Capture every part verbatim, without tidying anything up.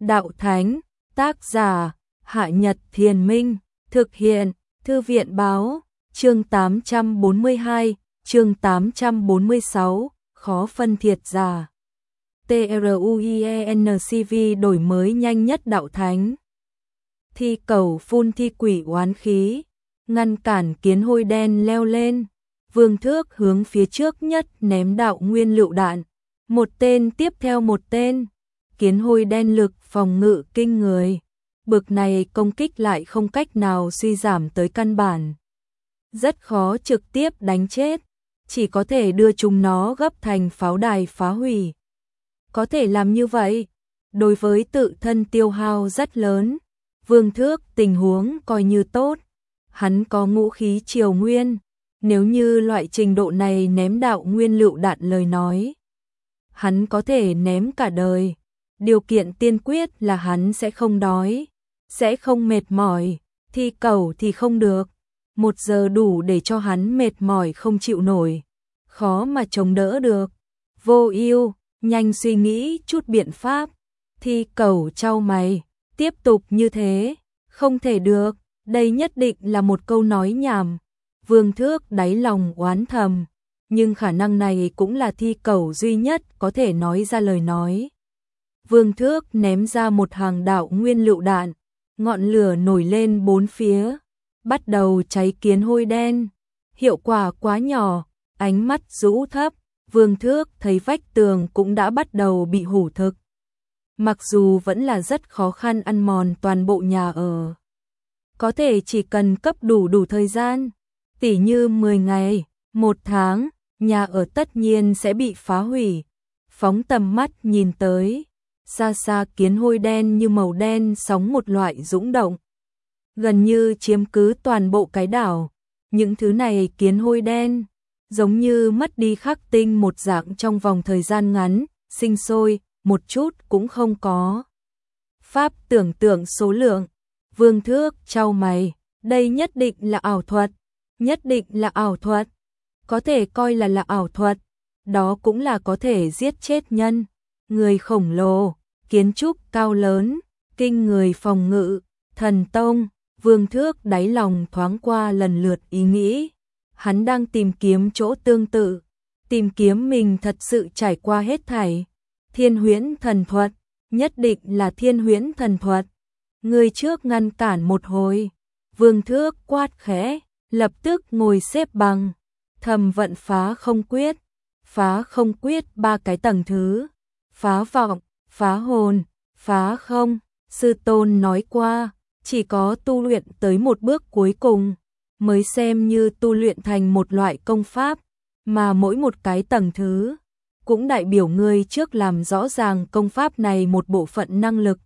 Đạo Thánh, tác giả, Hạ Nhật Thiền Minh, thực hiện, Thư viện Báo, chương tám trăm bốn mươi hai, chương tám trăm bốn mươi sáu, khó phân thiệt giả. TRUIENCV đổi mới nhanh nhất Đạo Thánh. Thi cầu phun thi quỷ oán khí, ngăn cản kiến hôi đen leo lên. Vương Thước hướng phía trước nhất ném đạo nguyên lựu đạn, một tên tiếp theo một tên. Kiến hôi đen lực phòng ngự kinh người, bực này công kích lại không cách nào suy giảm tới căn bản. Rất khó trực tiếp đánh chết, chỉ có thể đưa chúng nó gấp thành pháo đài phá hủy. Có thể làm như vậy, đối với tự thân tiêu hao rất lớn. Vương Thước tình huống coi như tốt, hắn có ngũ khí triều nguyên, nếu như loại trình độ này ném đạo nguyên lựu đạn lời nói, hắn có thể ném cả đời. Điều kiện tiên quyết là hắn sẽ không đói, sẽ không mệt mỏi, thi cầu thì không được. Một giờ đủ để cho hắn mệt mỏi không chịu nổi, khó mà chống đỡ được. Vô ưu, nhanh suy nghĩ chút biện pháp. Thi cầu chau mày, tiếp tục như thế, không thể được, đây nhất định là một câu nói nhảm. Vương Thước đáy lòng oán thầm, nhưng khả năng này cũng là thi cầu duy nhất có thể nói ra lời nói. Vương Thước ném ra một hàng đạo nguyên lựu đạn, ngọn lửa nổi lên bốn phía, bắt đầu cháy kiến hôi đen. Hiệu quả quá nhỏ, ánh mắt rũ thấp, Vương Thước thấy vách tường cũng đã bắt đầu bị hủ thực. Mặc dù vẫn là rất khó khăn ăn mòn toàn bộ nhà ở, có thể chỉ cần cấp đủ đủ thời gian, tỉ như mười ngày, một tháng, nhà ở tất nhiên sẽ bị phá hủy. Phóng tầm mắt nhìn tới, xa xa kiến hôi đen như màu đen sóng một loại dũng động, gần như chiếm cứ toàn bộ cái đảo. Những thứ này kiến hôi đen, giống như mất đi khắc tinh một dạng, trong vòng thời gian ngắn, sinh sôi, một chút cũng không có. Pháp tưởng tượng số lượng, Vương Thước chau mày, đây nhất định là ảo thuật, nhất định là ảo thuật, có thể coi là là ảo thuật, đó cũng là có thể giết chết nhân. Người khổng lồ, kiến trúc cao lớn, kinh người phòng ngự, thần tông. Vương Thước đáy lòng thoáng qua lần lượt ý nghĩ, hắn đang tìm kiếm chỗ tương tự, tìm kiếm mình thật sự trải qua hết thảy. Thiên huyễn thần thuật, nhất định là thiên huyễn thần thuật. Người trước ngăn cản một hồi, Vương Thước quát khẽ, lập tức ngồi xếp bằng, thầm vận phá không quyết. Phá không quyết ba cái tầng thứ, phá vọng, phá hồn, phá không. Sư tôn nói qua, chỉ có tu luyện tới một bước cuối cùng mới xem như tu luyện thành một loại công pháp, mà mỗi một cái tầng thứ cũng đại biểu người trước làm rõ ràng công pháp này một bộ phận năng lực.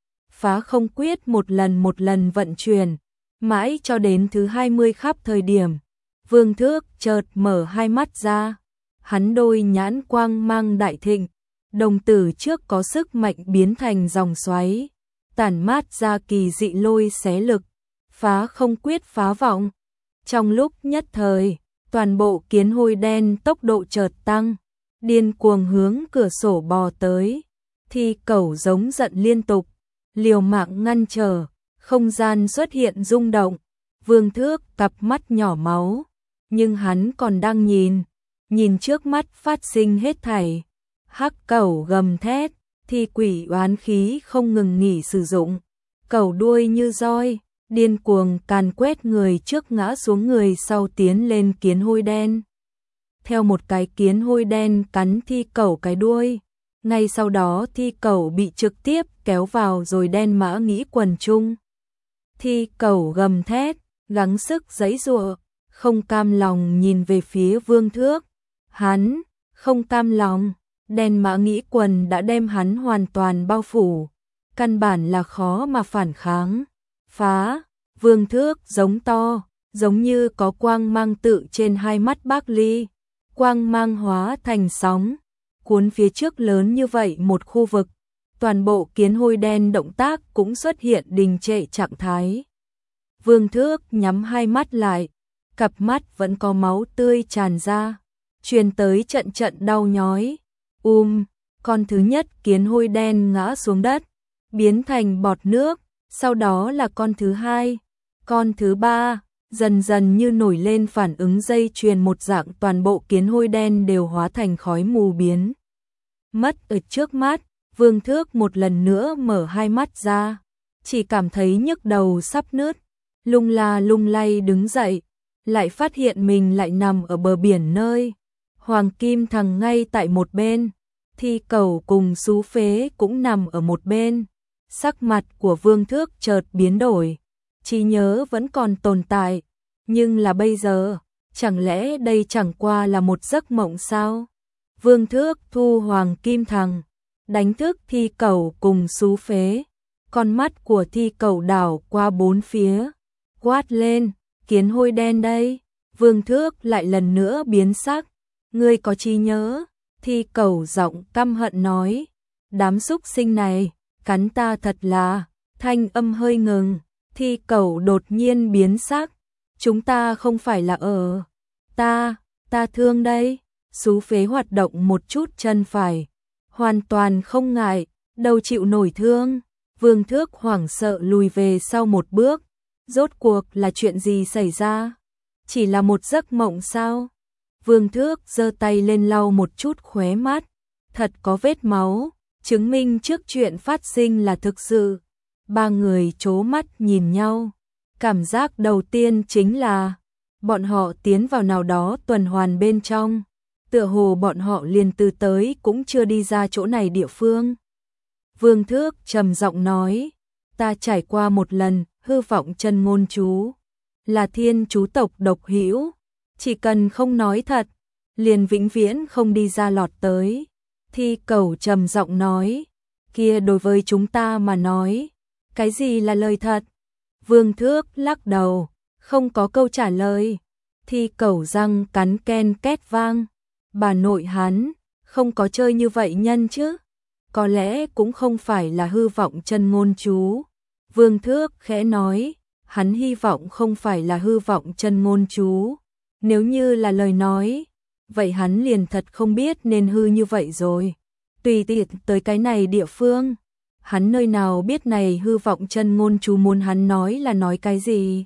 Phá không quyết một lần một lần vận chuyển, mãi cho đến thứ hai mươi khắp thời điểm, Vương Thước chợt mở hai mắt ra, hắn đôi nhãn quang mang đại thịnh, đồng tử trước có sức mạnh biến thành dòng xoáy, tản mát ra kỳ dị lôi xé lực. Phá không quyết phá vọng. Trong lúc nhất thời, toàn bộ kiến hôi đen tốc độ chợt tăng, điên cuồng hướng cửa sổ bò tới. Thi cẩu giống giận liên tục, liều mạng ngăn trở, không gian xuất hiện rung động. Vương Thước cặp mắt nhỏ máu, nhưng hắn còn đang nhìn, nhìn trước mắt phát sinh hết thảy. Hắc cẩu gầm thét, thi quỷ oán khí không ngừng nghỉ sử dụng, cẩu đuôi như roi, điên cuồng càn quét người trước ngã xuống người sau tiến lên kiến hôi đen. Theo một cái kiến hôi đen cắn thi cẩu cái đuôi, ngay sau đó thi cẩu bị trực tiếp kéo vào rồi đen mã nghĩ quần chung. Thi cẩu gầm thét, gắng sức giãy giụa, không cam lòng nhìn về phía Vương Thước. Hắn không cam lòng, đen mã nghĩ quần đã đem hắn hoàn toàn bao phủ, căn bản là khó mà phản kháng. Phá, Vương Thước giống to, giống như có quang mang tự trên hai mắt Bác Ly, quang mang hóa thành sóng, cuốn phía trước lớn như vậy một khu vực, toàn bộ kiến hôi đen động tác cũng xuất hiện đình trệ trạng thái. Vương Thước nhắm hai mắt lại, cặp mắt vẫn có máu tươi tràn ra, truyền tới trận trận đau nhói. Um, con thứ nhất kiến hôi đen ngã xuống đất, biến thành bọt nước, sau đó là con thứ hai, con thứ ba, dần dần như nổi lên phản ứng dây chuyền một dạng, toàn bộ kiến hôi đen đều hóa thành khói mù biến mất ở trước mắt. Vương Thước một lần nữa mở hai mắt ra, chỉ cảm thấy nhức đầu sắp nứt, lung la lung lay đứng dậy, lại phát hiện mình lại nằm ở bờ biển nơi Hoàng Kim Thằng ngay tại một bên, Thi Cẩu cùng Sú Phế cũng nằm ở một bên. Sắc mặt của Vương Thước chợt biến đổi, trí nhớ vẫn còn tồn tại, nhưng là bây giờ, chẳng lẽ đây chẳng qua là một giấc mộng sao? Vương Thước thu Hoàng Kim Thằng, đánh thức Thi Cẩu cùng Sú Phế, con mắt của Thi Cẩu đảo qua bốn phía, quát lên, kiến hôi đen đây. Vương Thước lại lần nữa biến sắc, ngươi có trí nhớ? Thi Cẩu giọng căm hận nói, đám súc sinh này, cắn ta thật là. Thanh âm hơi ngừng, Thi Cẩu đột nhiên biến sắc, chúng ta không phải là ở, ta, ta thương đây. Sú Phế hoạt động một chút chân phải, hoàn toàn không ngại, đâu chịu nổi thương. Vương Thước hoảng sợ lùi về sau một bước, rốt cuộc là chuyện gì xảy ra? Chỉ là một giấc mộng sao? Vương Thước giơ tay lên lau một chút khóe mắt, thật có vết máu, chứng minh trước chuyện phát sinh là thực sự. Ba người trố mắt nhìn nhau, cảm giác đầu tiên chính là bọn họ tiến vào nào đó tuần hoàn bên trong, tựa hồ bọn họ liền từ tới cũng chưa đi ra chỗ này địa phương. Vương Thước trầm giọng nói, ta trải qua một lần hư vọng chân ngôn chú, là thiên chú tộc độc hữu, chỉ cần không nói thật, liền vĩnh viễn không đi ra lọt tới. Thi Cẩu trầm giọng nói, kia đối với chúng ta mà nói, cái gì là lời thật? Vương Thước lắc đầu, không có câu trả lời. Thi Cẩu răng cắn ken két vang, bà nội hắn, không có chơi như vậy nhân chứ? Có lẽ cũng không phải là hư vọng chân ngôn chú. Vương Thước khẽ nói, hắn hy vọng không phải là hư vọng chân ngôn chú. Nếu như là lời nói, vậy hắn liền thật không biết nên hư như vậy rồi. Tùy tiện tới cái này địa phương, hắn nơi nào biết này hư vọng chân ngôn chú muốn hắn nói là nói cái gì.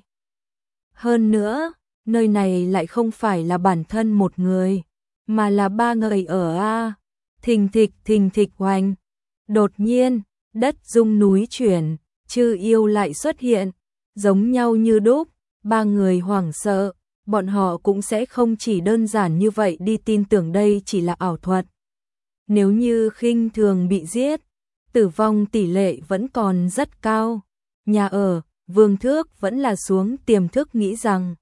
Hơn nữa, nơi này lại không phải là bản thân một người, mà là ba người ở a. Thình thịch thình thịch hoành. Đột nhiên, đất rung núi chuyển, Chư Yêu lại xuất hiện, giống nhau như đúc. Ba người hoảng sợ, bọn họ cũng sẽ không chỉ đơn giản như vậy đi tin tưởng đây chỉ là ảo thuật. Nếu như khinh thường bị giết, tử vong tỷ lệ vẫn còn rất cao. Nhà ở, Vương Thước vẫn là xuống tiềm thức nghĩ rằng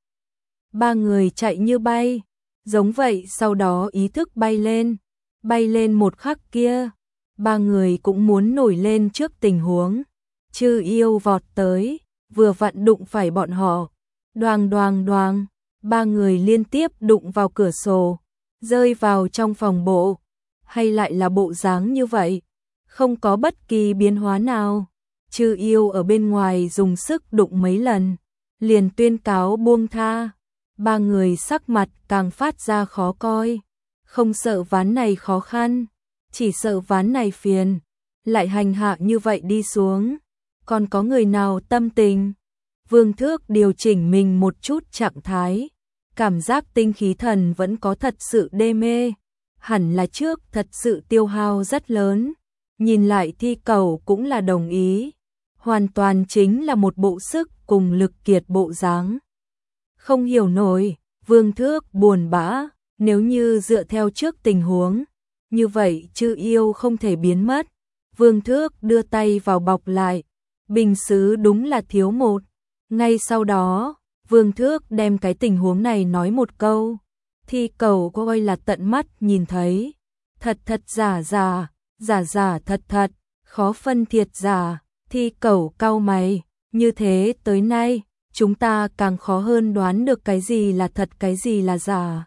ba người chạy như bay, giống vậy sau đó ý thức bay lên, bay lên một khắc kia, ba người cũng muốn nổi lên trước tình huống. Chư Yêu vọt tới, vừa vặn đụng phải bọn họ, đoàng đoàng đoàng, ba người liên tiếp đụng vào cửa sổ, rơi vào trong phòng bộ. Hay lại là bộ dáng như vậy, không có bất kỳ biến hóa nào. Chư Yêu ở bên ngoài dùng sức đụng mấy lần, liền tuyên cáo buông tha. Ba người sắc mặt càng phát ra khó coi, không sợ ván này khó khăn, chỉ sợ ván này phiền, lại hành hạ như vậy đi xuống, còn có người nào tâm tình? Vương Thước điều chỉnh mình một chút trạng thái, cảm giác tinh khí thần vẫn có thật sự đê mê, hẳn là trước thật sự tiêu hao rất lớn. Nhìn lại Thi Cẩu cũng là đồng ý, hoàn toàn chính là một bộ sức cùng lực kiệt bộ dáng. Không hiểu nổi, Vương Thước buồn bã, nếu như dựa theo trước tình huống, như vậy Chư Yêu không thể biến mất. Vương Thước đưa tay vào bọc lại, bình sứ đúng là thiếu một. Ngay sau đó, Vương Thước đem cái tình huống này nói một câu. Thi Cẩu coi là tận mắt nhìn thấy, thật thật giả giả, giả giả thật thật, khó phân thiệt giả. Thi Cẩu cau mày, như thế tới nay, chúng ta càng khó hơn đoán được cái gì là thật cái gì là giả.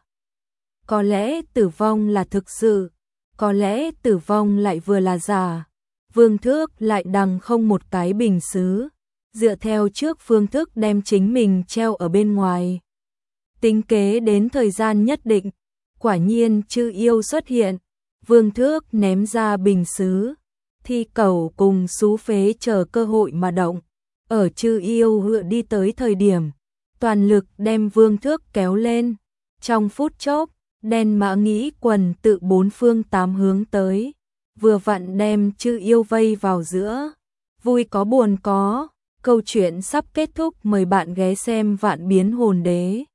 Có lẽ tử vong là thực sự, có lẽ tử vong lại vừa là giả. Vương Thước lại đằng không một cái bình sứ, dựa theo trước phương thức đem chính mình treo ở bên ngoài. Tính kế đến thời gian nhất định, quả nhiên Chư Yêu xuất hiện, Vương Thước ném ra bình sứ, Thi Cầu cùng Sú Phế chờ cơ hội mà động. Ở Chư Yêu Hựa đi tới thời điểm, toàn lực đem Vương Thước kéo lên. Trong phút chốc, đen mã nghĩ quần tự bốn phương tám hướng tới, vừa vặn đem Chư Yêu vây vào giữa. Vui có buồn có, câu chuyện sắp kết thúc, mời bạn ghé xem Vạn Biến Hồn Đế.